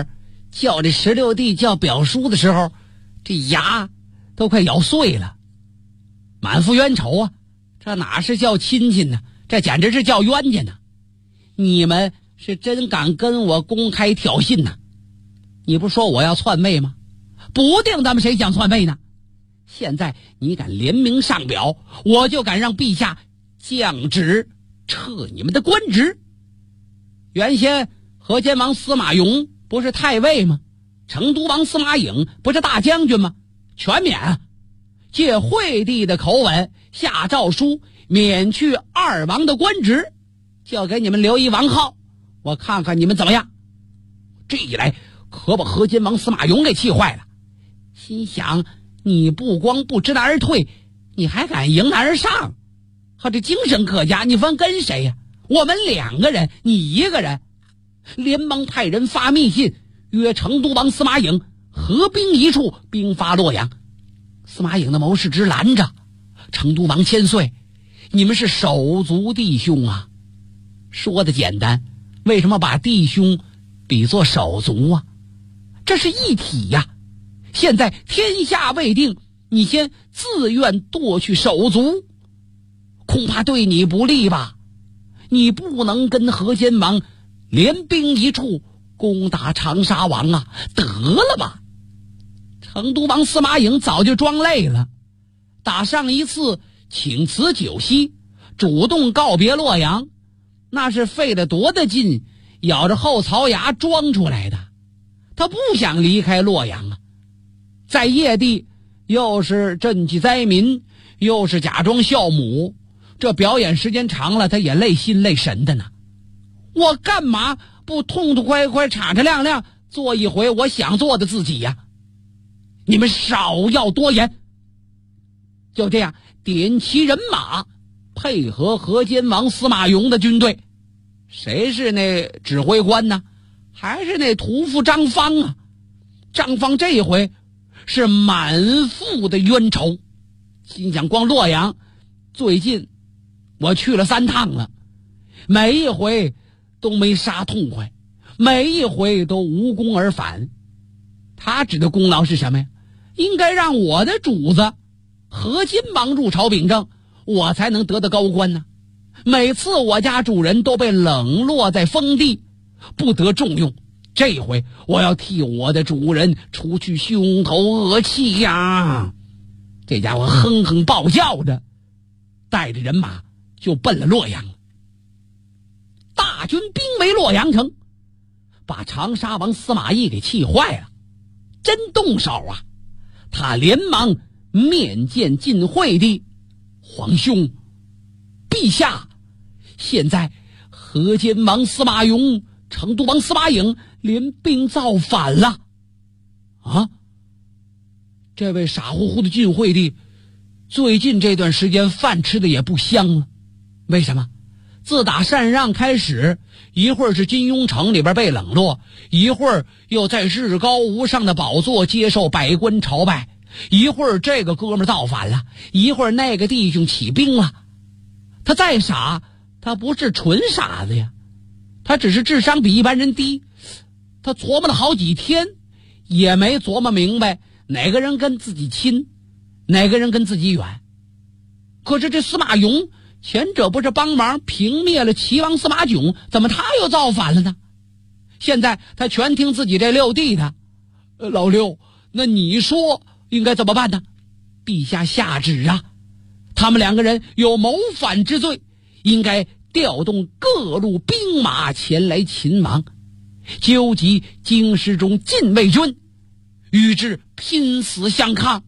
叫这16弟叫表叔的时候，这牙都快咬碎了，满腹冤仇啊！这哪是叫亲戚呢？这简直是叫冤家呢！你们是真敢跟我公开挑衅呢？你不说我要篡位吗？不定咱们谁想篡位呢？现在你敢联名上表，我就敢让陛下降旨撤你们的官职。原先河间王司马雍不是太尉吗？成都王司马颖不是大将军吗？全免啊！借惠帝的口吻下诏书，免去二王的官职，就给你们留一王号，我看看你们怎么样。这一来可把河间王司马雍给气坏了，心想你不光不知难而退，你还敢迎难而上，和这精神可嘉，你分跟谁呀？我们2个人，你1个人。连忙派人发密信，约成都王司马颖合兵一处，兵发洛阳。司马颖的谋士之拦着，成都王千岁，你们是手足弟兄啊！说的简单，为什么把弟兄比作手足啊？这是一体呀！现在天下未定，你先自愿夺去手足，恐怕对你不利吧？你不能跟河间王联兵一处攻打长沙王啊！得了吧！成都王司马颖早就装累了，打上一次请辞酒席，主动告别洛阳，那是费了多大劲，咬着后槽牙装出来的。他不想离开洛阳啊！在邺地又是赈济灾民，又是假装孝母，这表演时间长了，他也累心累神的呢。我干嘛不痛痛快快敞敞亮亮做一回我想做的自己呀？你们少要多言。就这样点齐人马，配合河间王司马雍的军队。谁是那指挥官呢？还是那屠夫张方啊？张方这一回是满腹的冤仇，心想光洛阳最近我去了3趟了，每一回都没杀痛快，每一回都无功而返。他指的功劳是什么呀？应该让我的主子河间王入朝秉政，我才能得到高官呢。每次我家主人都被冷落在封地，不得重用。这回我要替我的主人除去胸头恶气呀！这家伙哼哼暴叫着，带着人马就奔了洛阳了。大军兵围洛阳城，把长沙王司马懿给气坏了，真动手啊！他连忙面见晋惠帝，皇兄，陛下，现在河间王司马雍、成都王司马颖联兵造反了。啊！这位傻乎乎的晋惠帝，最近这段时间饭吃的也不香了。为什么？自打禅让开始，一会儿是金庸城里边被冷落，一会儿又在日高无上的宝座接受百官朝拜，一会儿这个哥们造反了，一会儿那个弟兄起兵了。他再傻，他不是纯傻子呀，他只是智商比一般人低。他琢磨了好几天，也没琢磨明白哪个人跟自己亲，哪个人跟自己远。可是这司马雍，前者不是帮忙平灭了齐王司马囧，怎么他又造反了呢？现在他全听自己这六弟的。老六，那你说应该怎么办呢？陛下下旨啊，他们2个人有谋反之罪，应该调动各路兵马前来擒王，纠集京师中禁卫军，与之拼死相抗。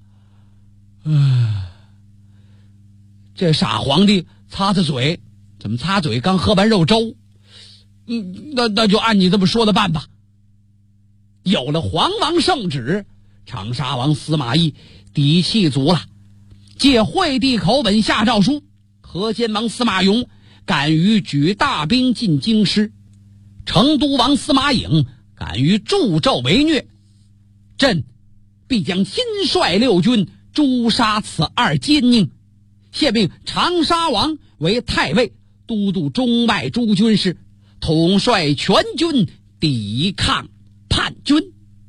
这傻皇帝擦擦嘴，怎么擦嘴？刚喝完肉粥。那就按你这么说的办吧。有了皇王圣旨，长沙王司马懿底气足了，借惠帝口吻下诏书，河间王司马雍敢于举大兵进京师，成都王司马颖敢于助纣为虐，朕必将亲率6军诛杀此2奸佞，现命长沙王为太尉，都督中外诸军事，统帅全军抵抗叛军。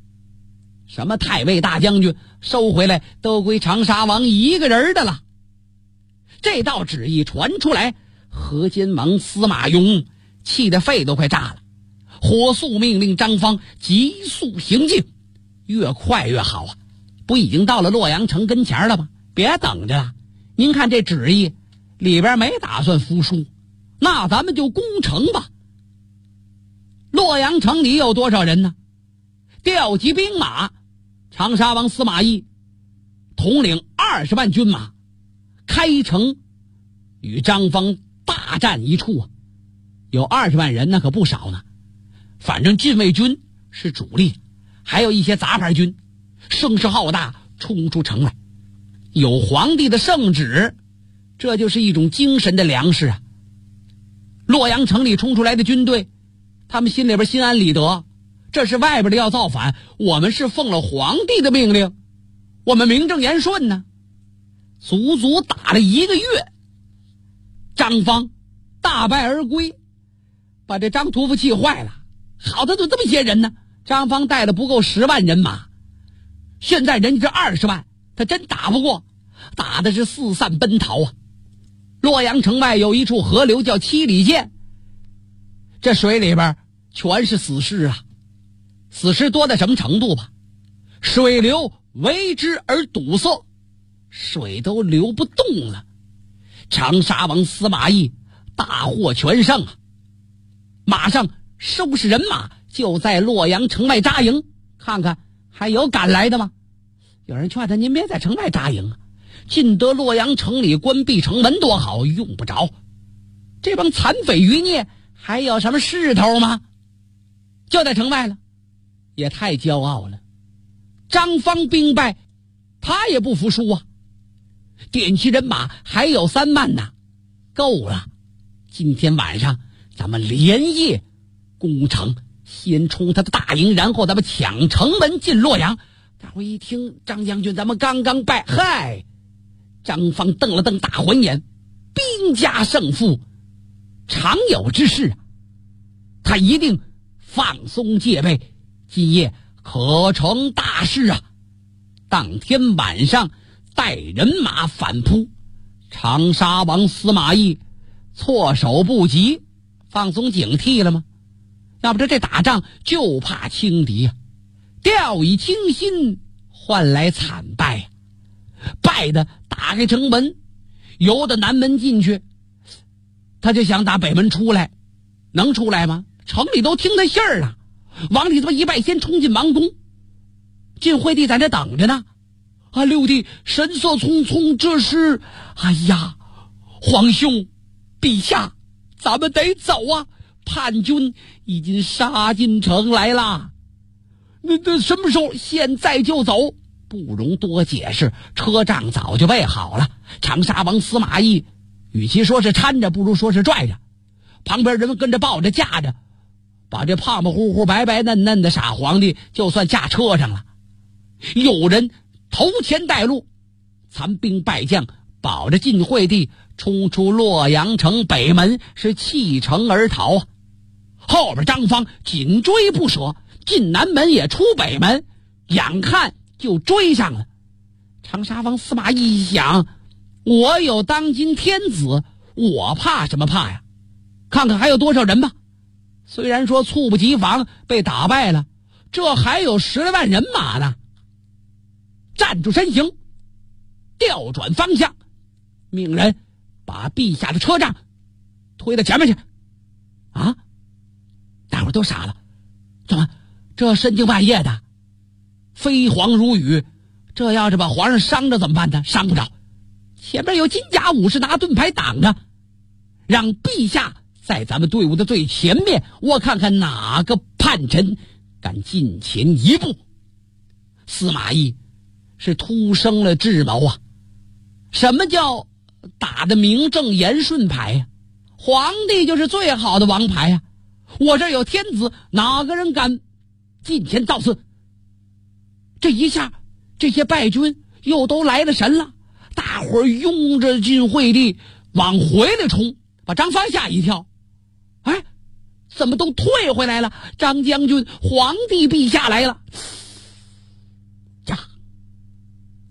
什么太尉大将军收回来都归长沙王一个人的了。这道旨意传出来，河间王司马雍气得肺都快炸了，火速命令张方急速行进，越快越好啊！不已经到了洛阳城跟前了吗？别等着了，您看这旨意里边没打算服输，那咱们就攻城吧。洛阳城里有多少人呢？调集兵马，长沙王司马懿统领20万军马，开城与张方大战一处啊！有20万人那可不少呢。反正禁卫军是主力，还有一些杂牌军，声势浩大，冲出城来。有皇帝的圣旨，这就是一种精神的粮食啊！洛阳城里冲出来的军队，他们心里边心安理得，这是外边的要造反，我们是奉了皇帝的命令，我们名正言顺呢。足足打了1个月，张方大败而归，把这张屠夫气坏了。好的，都这么些人呢，张方带了不够10万人马，现在人家这20万，他真打不过，打的是四散奔逃啊！洛阳城外有一处河流叫七里涧，这水里边全是死尸啊，死尸多到什么程度吧？水流为之而堵塞，水都流不动了。长沙王司马懿大获全胜啊，马上收拾人马，就在洛阳城外扎营，看看还有赶来的吗？有人劝他，您别在城外扎营啊，进得洛阳城里关闭城门多好，用不着。这帮残匪余孽还有什么势头吗？就在城外了，也太骄傲了。张方兵败，他也不服输啊，点齐人马还有3万呢，够了。今天晚上咱们连夜攻城，先冲他的大营，然后咱们抢城门进洛阳。大伙一听，张将军咱们刚刚败，嗨！张方瞪了瞪大环眼，兵家胜负常有之事啊，他一定放松戒备，今夜可成大事啊！当天晚上带人马反扑，长沙王司马懿措手不及，放松警惕了吗？要不这打仗就怕轻敌啊，掉以轻心换来惨败啊！败的打开城门，由的南门进去，他就想打北门出来，能出来吗？城里都听他信儿了，往里这么一败，先冲进王宫。晋惠帝在这等着呢。啊，六弟神色匆匆，这是……哎呀，皇兄，陛下，咱们得走啊！叛军已经杀进城来了。那什么时候？现在就走。不容多解释，车仗早就备好了。长沙王司马懿与其说是搀着，不如说是拽着，旁边人们跟着抱着架着，把这胖胖乎乎白白嫩嫩的傻皇帝就算架车上了。有人头前带路，残兵败将保着晋惠帝冲出洛阳城北门，是弃城而逃啊。后边张方紧追不舍，进南门也出北门，眼看就追上了。长沙王司马懿一想，我有当今天子，我怕什么怕呀？看看还有多少人吧。虽然说猝不及防被打败了，这还有10来万人马呢。站住身形，调转方向，命人把陛下的车仗推到前面去。啊！大伙都傻了，怎么这深更半夜的，飞黄如雨，这要是把皇上伤着怎么办呢？伤不着，前面有金甲武士拿盾牌挡着，让陛下在咱们队伍的最前面，我看看哪个叛臣敢近前一步。司马懿是突生了智谋啊！什么叫打的名正言顺牌呀？皇帝就是最好的王牌呀！我这有天子，哪个人敢近前造次？这一下，这些败军又都来了神了，大伙儿拥着晋惠帝往回来冲，把张方吓一跳。哎，怎么都退回来了？张将军，皇帝陛下来了！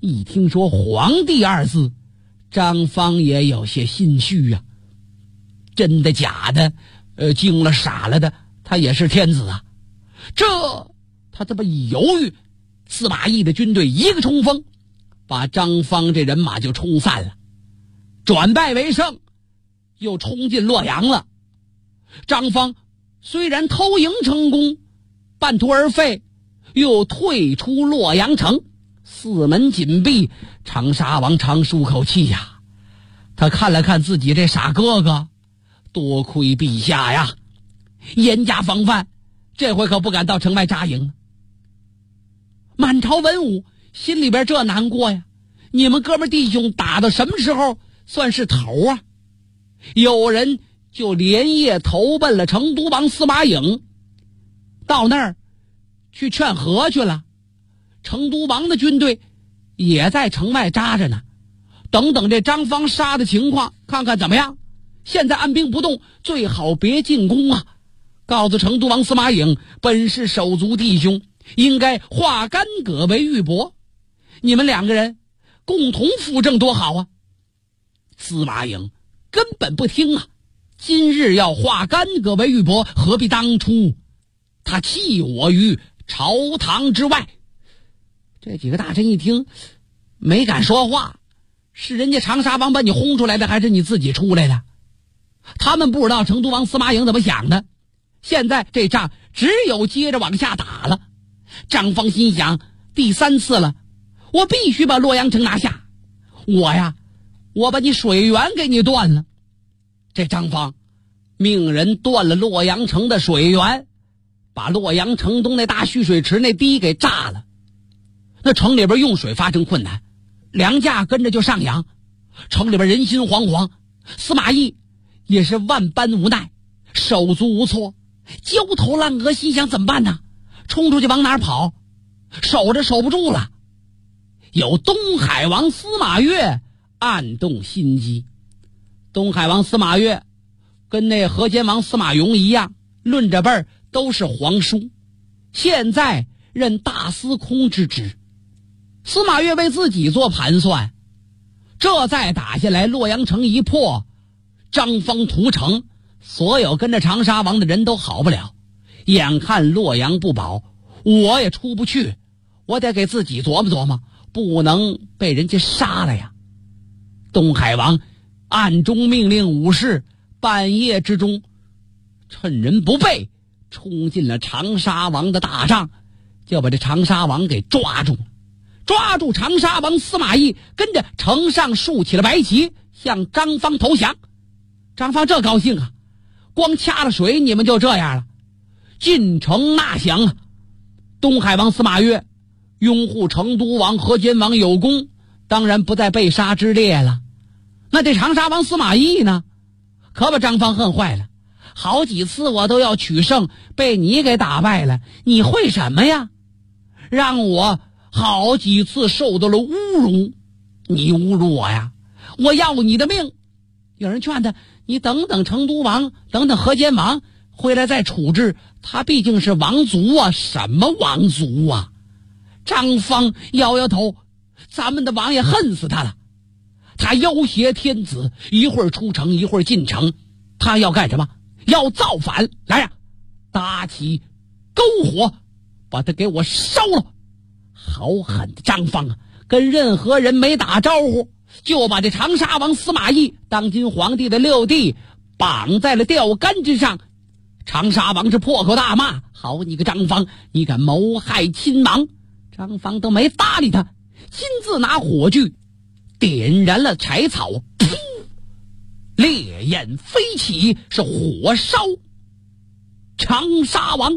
一听说皇帝二字，张芳也有些心虚呀。真的假的？惊了傻了的，他也是天子啊。他这么一犹豫，司马懿的军队一个冲锋，把张芳这人马就冲散了，转败为胜，又冲进洛阳了。张芳虽然偷营成功，半途而废，又退出洛阳城，四门紧闭。长沙王长舒口气呀，他看了看自己这傻哥哥，多亏陛下呀，严加防范，这回可不敢到城外扎营。满朝文武心里边这难过呀，你们哥们弟兄打到什么时候算是头啊？有人就连夜投奔了成都王司马颖，到那儿去劝和去了。成都王的军队也在城外扎着呢，等这张芳杀的情况看看怎么样。现在按兵不动，最好别进攻啊！告诉成都王司马颖，本是手足弟兄，应该化干戈为玉帛，你们两个人共同辅政多好啊！司马颖根本不听啊，今日要化干戈为玉帛，何必当初？他弃我于朝堂之外。这几个大臣一听没敢说话，是人家长沙王把你轰出来的，还是你自己出来的？他们不知道成都王司马颖怎么想的，现在这仗只有接着往下打了。张芳心想，第3次了，我必须把洛阳城拿下。我把你水源给你断了。这张芳命人断了洛阳城的水源，把洛阳城东那大蓄水池那堤给炸了。那城里边用水发生困难，粮价跟着就上扬，城里边人心惶惶。司马懿也是万般无奈，手足无措，焦头烂额，心想怎么办呢？冲出去往哪儿跑？守着守不住了。有东海王司马越暗动心机。东海王司马越跟那河间王司马颙一样，论着辈儿都是皇叔，现在任大司空之职。司马越为自己做盘算，这再打下来，洛阳城一破，张芳屠城，所有跟着长沙王的人都好不了。眼看洛阳不保，我也出不去，我得给自己琢磨琢磨，不能被人家杀了呀。东海王暗中命令武士，半夜之中趁人不备，冲进了长沙王的大帐，就把这长沙王给抓住了。抓住长沙王司马懿，跟着城上竖起了白旗，向张芳投降。张芳这高兴啊，光掐了水你们就这样了，进城纳降啊！东海王司马越拥护成都王河间王有功，当然不在被杀之列了。那这长沙王司马懿呢，可把张芳恨坏了。好几次我都要取胜，被你给打败了，你会什么呀？让我好几次受到了侮辱，你侮辱我呀，我要你的命。有人劝他，你等等成都王，等等河间王回来再处置，他毕竟是王族啊。什么王族啊？张芳摇摇头，咱们的王爷恨死他了。他要挟天子，一会儿出城一会儿进城，他要干什么？要造反。来呀，搭起篝火把他给我烧了。好狠的张芳啊，跟任何人没打招呼，就把这长沙王司马懿，当今皇帝的六弟，绑在了吊杆之上。长沙王是破口大骂，好你个张芳，你敢谋害亲王！张芳都没搭理他，亲自拿火炬点燃了柴草，噗，烈焰飞起，是火烧长沙王。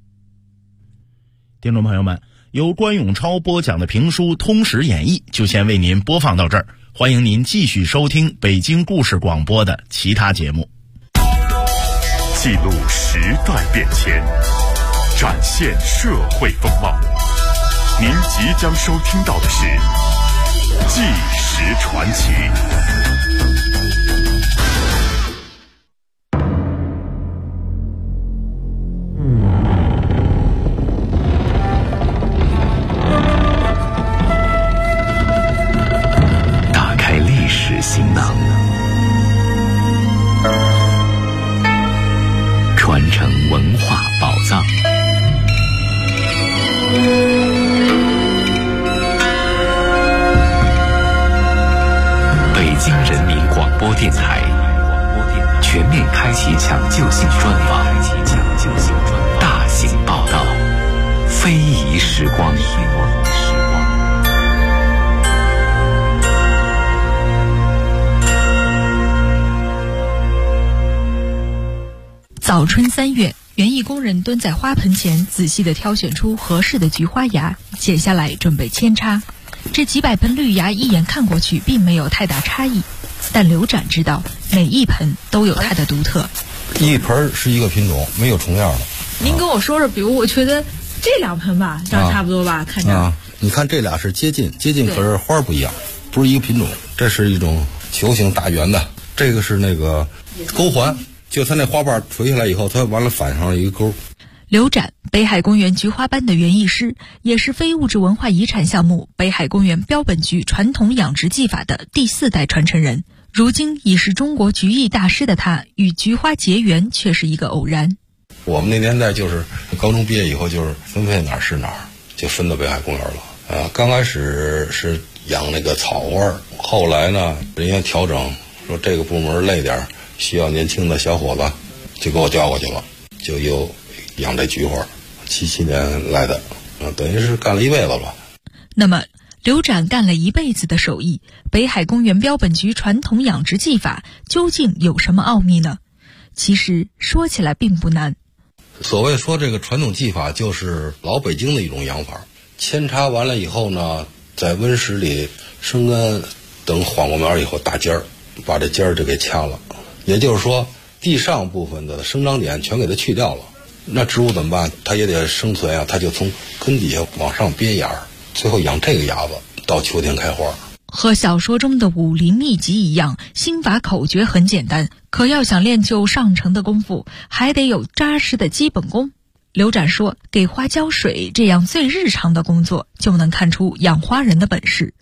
听众朋友们，由关永超播讲的评书《通史演义》就先为您播放到这儿，欢迎您继续收听北京故事广播的其他节目。 记录时代变迁，展现社会风貌。您即将收听到的是《纪实传奇》。 播电台全面开启抢救性专访，大型报道，非遗时光。 早春3月，园艺工人蹲在花盆前，仔细地挑选出合适的菊花芽，剪下来准备扦插。这几百盆绿芽一眼看过去并没有太大差异，但刘展知道每一盆都有它的独特。 一盆是一个品种，没有重样的。 您跟我说说，比如我觉得这2盆吧，长差不多吧，看着。 你看这俩是接近，可是花不一样，不是一个品种。这是一种球形大圆的，这个是那个钩环，就它那花瓣垂下来以后，它完了反上了一个钩。 刘展，北海公园菊花班的园艺师，也是非物质文化遗产项目北海公园标本菊传统养殖技法的第4代传承人。如今已是中国菊艺大师的他，与菊花结缘却是一个偶然。 我们那年代就是高中毕业以后，就是分配哪儿是哪儿，就分到北海公园了。刚开始是养那个草花，后来呢，人家调整说这个部门累点，需要年轻的小伙子，就给我调过去了，就又养这菊花，77年来的，等于是干了一辈子了。 那么刘展干了一辈子的手艺，北海公园标本菊传统养殖技法究竟有什么奥秘呢？其实说起来并不难。 所谓说这个传统技法，就是老北京的一种养法。扦插完了以后呢，在温室里生根，等缓过苗以后打尖儿，把这尖儿就给掐了。也就是说，地上部分的生长点全给它去掉了。那植物怎么办？它也得生存啊，它就从根底下往上憋芽儿，最后养这个芽子，到秋天开花。 和小说中的武林秘籍一样，心法口诀很简单，可要想练就上乘的功夫，还得有扎实的基本功。刘展说，给花浇水这样最日常的工作，就能看出养花人的本事。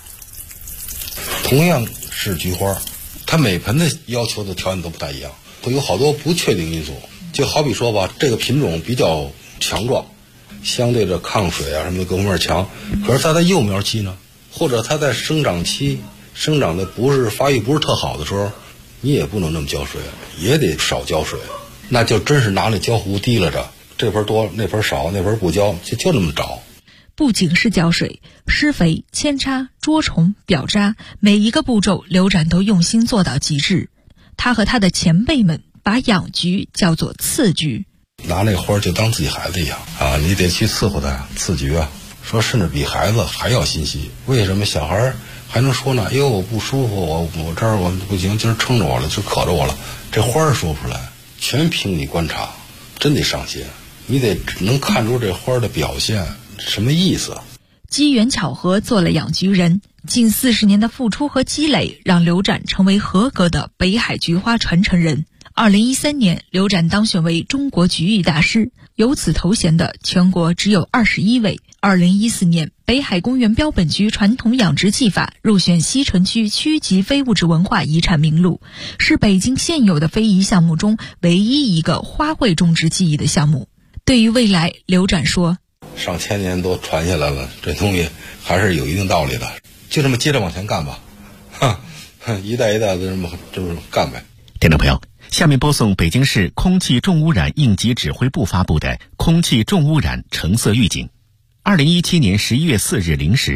同样是菊花，它每盆的要求的条件都不太一样，会有好多不确定因素。就好比说吧，这个品种比较强壮，相对的抗水啊什么的各方面强，可是它在幼苗期呢，或者它在生长期生长的发育不是特好的时候，你也不能那么浇水，也得少浇水，那就真是拿那浇壶提拉着，这盆多那盆少，那盆不浇，就那么着。 不仅是浇水、施肥、扦插、捉虫、表扎，每一个步骤刘展都用心做到极致。他和他的前辈们把养菊叫做次菊， 拿那花就当自己孩子一样啊，你得去伺候他，次菊啊，说甚至比孩子还要心细。为什么小孩还能说呢？哎呦，我不舒服，我这儿我不行，今儿撑着我了，就渴着我了。这花儿说不出来，全凭你观察，真得上心，你得能看出这花的表现什么意思。 机缘巧合做了养菊人，近40年的付出和积累，让刘展成为合格的北海菊花传承人。2013年，刘展当选为中国菊艺大师，有此头衔的全国只有21位。2014年，北海公园标本菊传统养殖技法入选西城区区级非物质文化遗产名录，是北京现有的非遗项目中唯一一个花卉种植技艺的项目。对于未来，刘展说， 上千年都传下来了，这东西还是有一定道理的，就这么接着往前干吧，一代一代的这么干呗。 听众朋友，下面播送北京市空气重污染应急指挥部发布的空气重污染橙色预警。2017年11月4日0时，